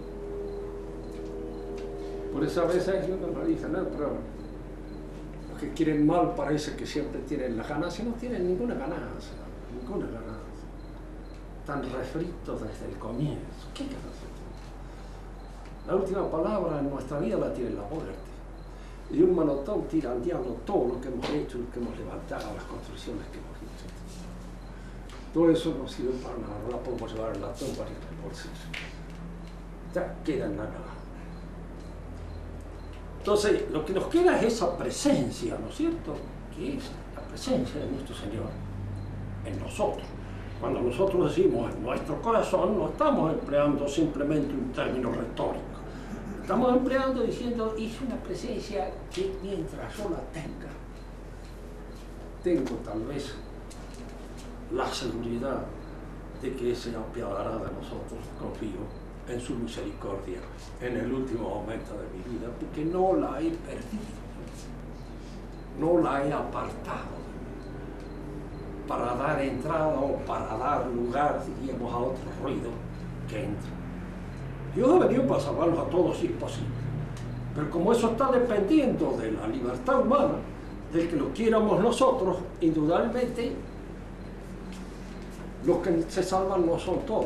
Por eso a veces uno me dice, no, pero los que quieren mal parece que siempre tienen la ganancia, no tienen ninguna ganancia, ninguna ganancia. Están refritos desde el comienzo. ¿Qué ganancia tienen? La última palabra en nuestra vida la tiene la muerte. Y de un manotón tira al diablo todo lo que hemos hecho, lo que hemos levantado, las construcciones que hemos hecho. Todo eso no sirve para nada, no la podemos llevar en la tumba ni en el bolsillo. Ya queda en la nada. Entonces, lo que nos queda es esa presencia, ¿no es cierto? Que es la presencia de nuestro Señor en nosotros. Cuando nosotros decimos en nuestro corazón, no estamos empleando simplemente un término retórico. Estamos empleando diciendo, es una presencia que mientras yo la tengo tal vez la seguridad de que se apiadará de nosotros, confío en su misericordia en el último momento de mi vida, porque no la he perdido, no la he apartado para dar entrada o para dar lugar, diríamos, a otro ruido que entre. Dios ha venido para salvarnos a todos si es posible, pero como eso está dependiendo de la libertad humana, del que lo quiéramos nosotros, indudablemente los que se salvan no son todos.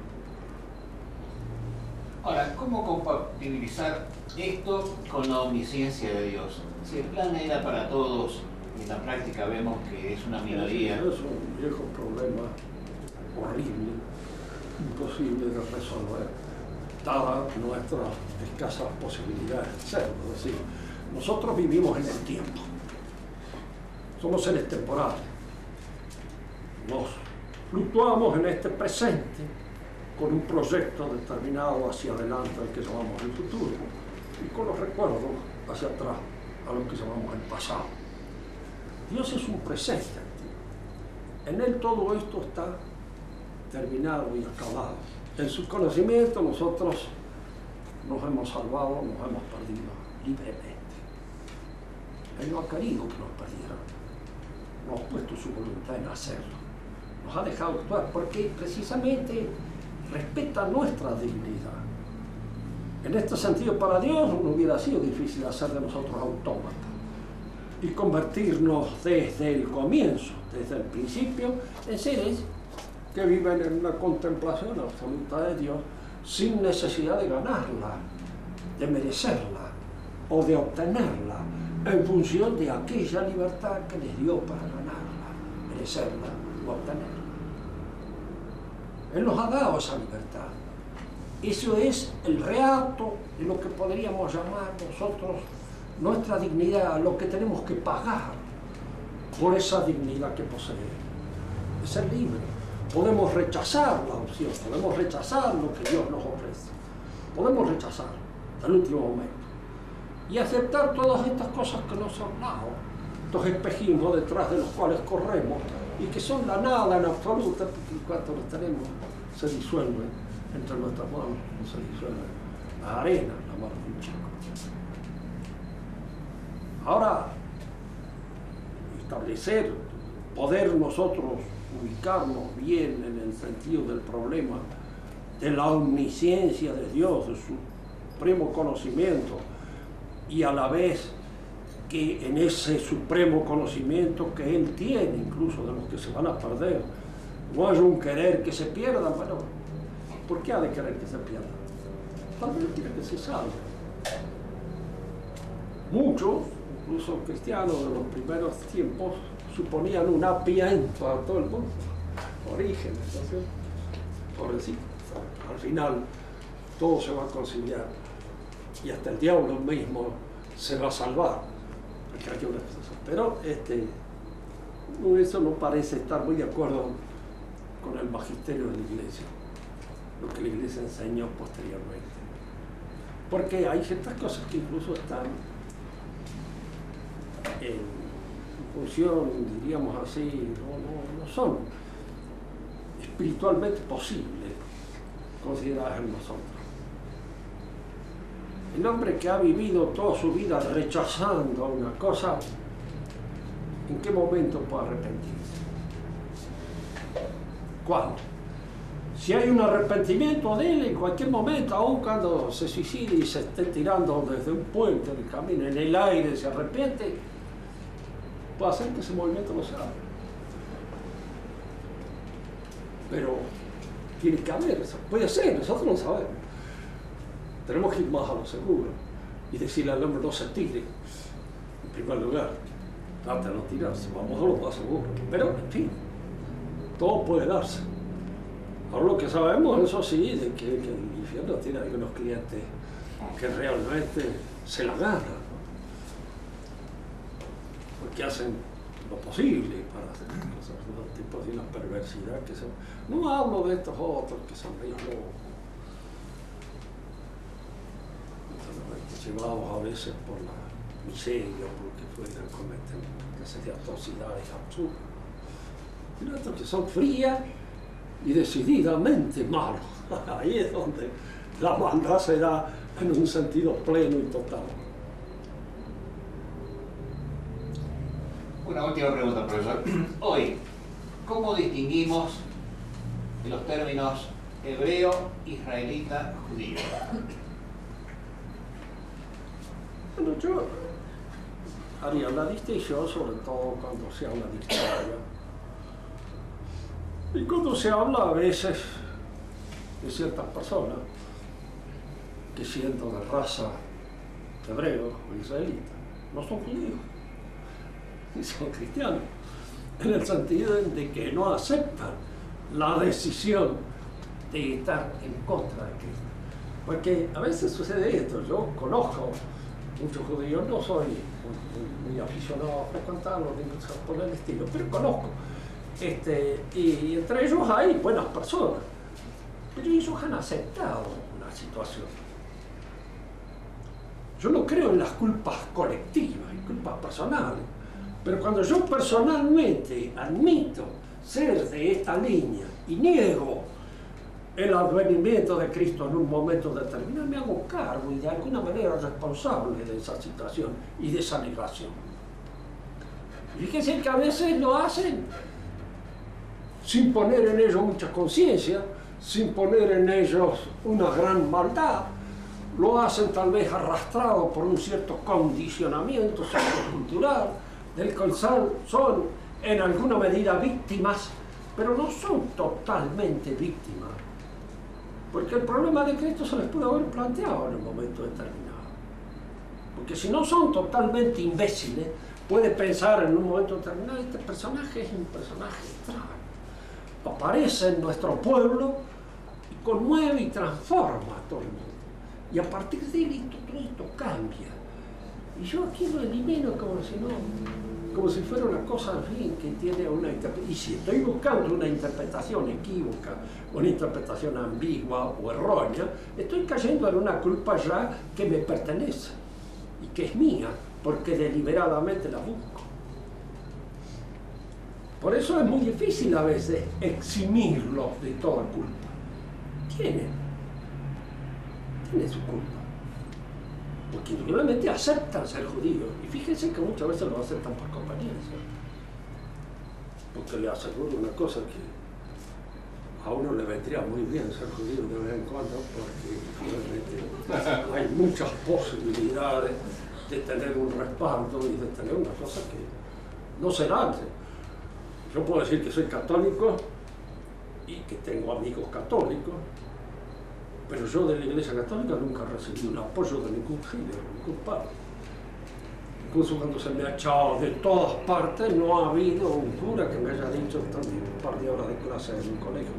Ahora, ¿cómo compatibilizar esto con la omnisciencia de Dios? Si el plan era para todos, en la práctica vemos que es una minoría. Es un viejo problema horrible, imposible de resolver, dadas nuestras escasas posibilidades de serlo. Es decir, nosotros vivimos en el tiempo, somos seres temporales, nos fluctuamos en este presente con un proyecto determinado hacia adelante al que llamamos el futuro y con los recuerdos hacia atrás a lo que llamamos el pasado. Dios es un presente activo. En él todo esto está terminado y acabado. En su conocimiento nosotros nos hemos salvado, nos hemos perdido libremente. Él no ha querido que nos perdiéramos, no ha puesto su voluntad en hacerlo. Nos ha dejado actuar porque precisamente respeta nuestra dignidad. En este sentido, para Dios no hubiera sido difícil hacer de nosotros autómatas y convertirnos desde el comienzo, desde el principio, en seres que viven en una contemplación absoluta de Dios sin necesidad de ganarla, de merecerla o de obtenerla en función de aquella libertad que les dio para ganarla, merecerla o obtenerla. Él nos ha dado esa libertad. Eso es el reato de lo que podríamos llamar nosotros nuestra dignidad, lo que tenemos que pagar por esa dignidad que poseemos. Es ser libre. Podemos rechazar la opción, podemos rechazar lo que Dios nos ofrece. Podemos rechazar al último momento. Y aceptar todas estas cosas que nos son nada, estos espejismos detrás de los cuales corremos y que son la nada en absoluta, porque en cuanto los tenemos se disuelven entre nuestras manos, se disuelven la arena, la mano de un chico. Ahora, establecer, poder nosotros ubicarnos bien en el sentido del problema de la omnisciencia de Dios, de su supremo conocimiento, y a la vez que en ese supremo conocimiento que Él tiene, incluso de los que se van a perder, no hay un querer que se pierdan. Bueno, ¿por qué ha de querer que se pierdan? Tal vez quiere que se salven. Muchos, incluso cristianos de los primeros tiempos, suponían un apiento a todo el mundo. Orígenes, ¿no es cierto? Pobrecito. Al final todo se va a conciliar y hasta el diablo mismo se va a salvar. Pero eso no parece estar muy de acuerdo con el magisterio de la Iglesia, lo que la Iglesia enseñó posteriormente. Porque hay ciertas cosas que incluso están en función, diríamos así, no son espiritualmente posibles consideradas en nosotros. El hombre que ha vivido toda su vida rechazando una cosa, ¿en qué momento puede arrepentirse? ¿Cuándo? Si hay un arrepentimiento de él en cualquier momento, aun cuando se suicide y se esté tirando desde un puente del camino en el aire, se arrepiente, puede hacer que ese movimiento no se haga. Pero tiene que haber eso. Puede ser, nosotros no sabemos. Tenemos que ir más a lo seguro y decirle al hombre no se tire, en primer lugar. Trata de no tirarse, vamos a lo más seguro. Pero, en fin, todo puede darse. Ahora lo que sabemos, eso sí, de que el infierno tiene algunos clientes que realmente se la ganan, ¿no? Porque hacen lo posible para hacer cosas, los tipos de una perversidad que son... No hablo de estos otros que son medio locos, llevados a veces por la miseria, porque fueran cometen clases de atrocidades absurdas. Y otros que son frías y decididamente malos. Ahí es donde la maldad se da en un sentido pleno y total. Una última pregunta, profesor. Hoy, ¿cómo distinguimos de los términos hebreo, israelita, judío? Bueno, yo haría la distinción, sobre todo cuando se habla de historia. Y cuando se habla a veces de ciertas personas que siendo de raza hebreo o israelita, no son judíos, ni son cristianos, en el sentido de que no aceptan la decisión de estar en contra de Cristo. Porque a veces sucede esto, yo conozco muchos judíos, no soy muy aficionado a frecuentarlos, ni cosas por el estilo, pero conozco. Y entre ellos hay buenas personas, pero ellos han aceptado una situación. Yo no creo en las culpas colectivas y culpas personales, pero cuando yo personalmente admito ser de esta línea y niego el advenimiento de Cristo en un momento determinado, me hago cargo y de alguna manera responsable de esa situación y de esa negación. Fíjense que a veces lo hacen sin poner en ellos mucha conciencia, sin poner en ellos una gran maldad. Lo hacen tal vez arrastrado por un cierto condicionamiento sociocultural, del cual son en alguna medida víctimas, pero no son totalmente víctimas. Porque el problema de Cristo se les pudo haber planteado en un momento determinado. Porque si no son totalmente imbéciles, puede pensar en un momento determinado, este personaje es un personaje extraño. Aparece en nuestro pueblo y conmueve y transforma a todo el mundo. Y a partir de él todo esto cambia. Y yo aquí lo elimino como si fuera una cosa, en fin, que tiene una interpretación. Y si estoy buscando una interpretación equívoca, una interpretación ambigua o errónea, estoy cayendo en una culpa ya que me pertenece y que es mía, porque deliberadamente la busco. Por eso es muy difícil a veces eximirlos de toda culpa. Tiene su culpa. Porque indudablemente aceptan ser judíos. Y fíjense que muchas veces lo aceptan por conveniencia. Porque le aseguro una cosa, que a uno le vendría muy bien ser judío de vez en cuando, porque realmente hay muchas posibilidades de tener un respaldo y de tener una cosa que no será. Yo puedo decir que soy católico y que tengo amigos católicos, pero yo de la Iglesia Católica nunca recibí un apoyo de ningún líder, ningún padre. Incluso cuando se me ha echado de todas partes, no ha habido un cura que me haya dicho también un par de horas de clase en un colegio.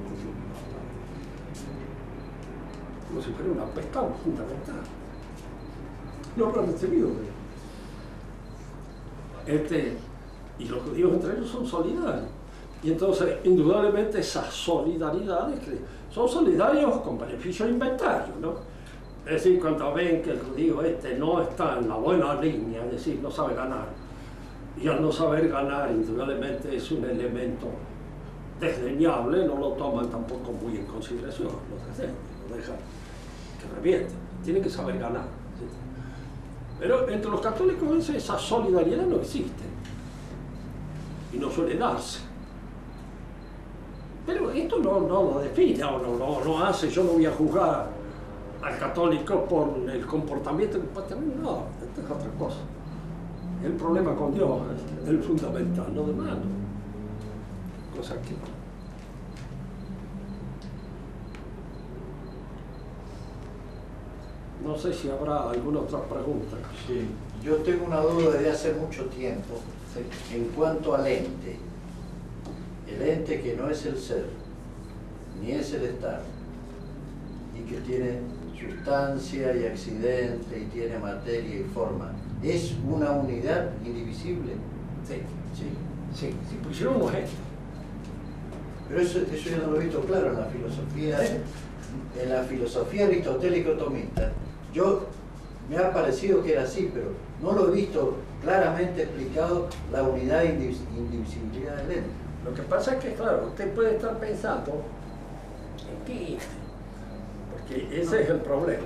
Como si fuera una pecado fundamental. No lo han recibido. Y los judíos entre ellos son solidarios. Y entonces, indudablemente, esas solidaridades son solidarios con beneficio inventario, ¿no? Es decir, cuando ven que el judío no está en la buena línea, es decir, no sabe ganar, y al no saber ganar, indudablemente es un elemento desdeñable, no lo toman tampoco muy en consideración, lo desdeñan, lo dejan que revienten, tienen que saber ganar. ¿Sí? Pero entre los católicos esa solidaridad no existe, y no suele darse. Pero esto no lo define, no hace, yo no voy a juzgar al católico por el comportamiento que puede tener, no, esto es otra cosa. El problema con Dios es el fundamental, no de mano. Cosa que no sé si habrá alguna otra pregunta. Sí, yo tengo una duda desde hace mucho tiempo en cuanto al ente. El ente que no es el ser, ni es el estar, y que tiene sustancia y accidente, y tiene materia y forma, ¿es una unidad indivisible? Sí, pusiéramos esto. Pero eso yo no lo he visto claro en la filosofía aristotélico-tomista. Me ha parecido que era así, pero no lo he visto claramente explicado la unidad e indivisibilidad del ente. Lo que pasa es que, claro, usted puede estar pensando en qué es, porque ese es el problema.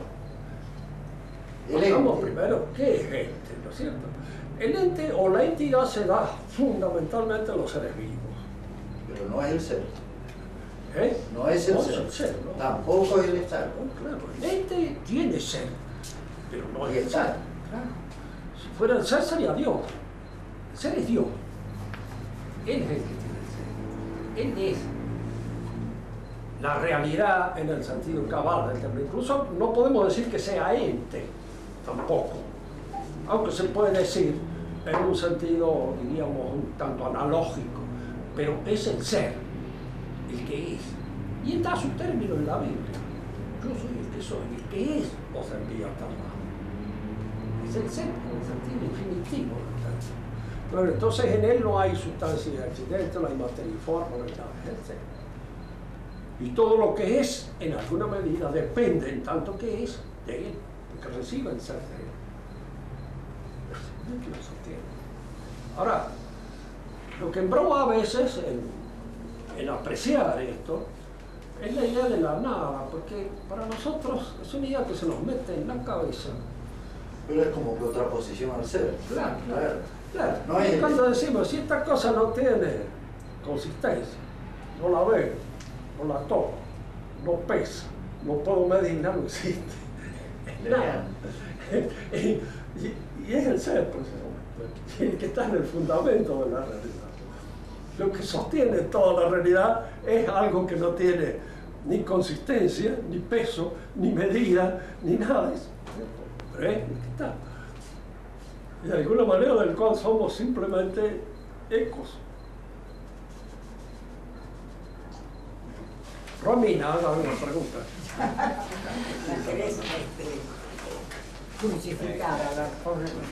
Vamos primero, ¿qué es ente? ¿No es cierto? El ente o la entidad se da fundamentalmente a los seres vivos. Pero no es el ser. No es No el es el ser, ¿no? Tampoco es el estar. No, claro, el ente tiene ser, pero no es el ser. Claro. Si fuera el ser, sería Dios. El ser es Dios. Él es el que tiene el ser. Él es la realidad en el sentido cabal del término. Incluso no podemos decir que sea ente, tampoco. Aunque se puede decir en un sentido, diríamos, un tanto analógico, pero es el ser, el que es. Y está su término en la Biblia. Yo soy el que soy, el que es, os envía hasta abajo. Es el ser, en el sentido infinitivo. Claro, entonces en él no hay sustancia de accidente, no hay materia y forma, no hay nada, es el ser. Y todo lo que es, en alguna medida, depende en tanto que es de él, porque recibe el ser de él. Es que lo sostiene. Ahora, lo que embroa a veces en apreciar esto es la idea de la nada, porque para nosotros es una idea que se nos mete en la cabeza. Pero es como que otra posición al ser. Claro, claro, claro. No Y es- cuando decimos, si esta cosa no tiene consistencia, no la veo, no la toco, no pesa, no puedo medirla, no existe. Es nada. Y es el ser, precisamente, que está en el fundamento de la realidad. Lo que sostiene toda la realidad es algo que no tiene ni consistencia, ni peso, ni medida, ni nada de eso. Pero es el que está. Y de alguna manera del cual somos simplemente ecos. Romina, haga una pregunta. La querés crucificada,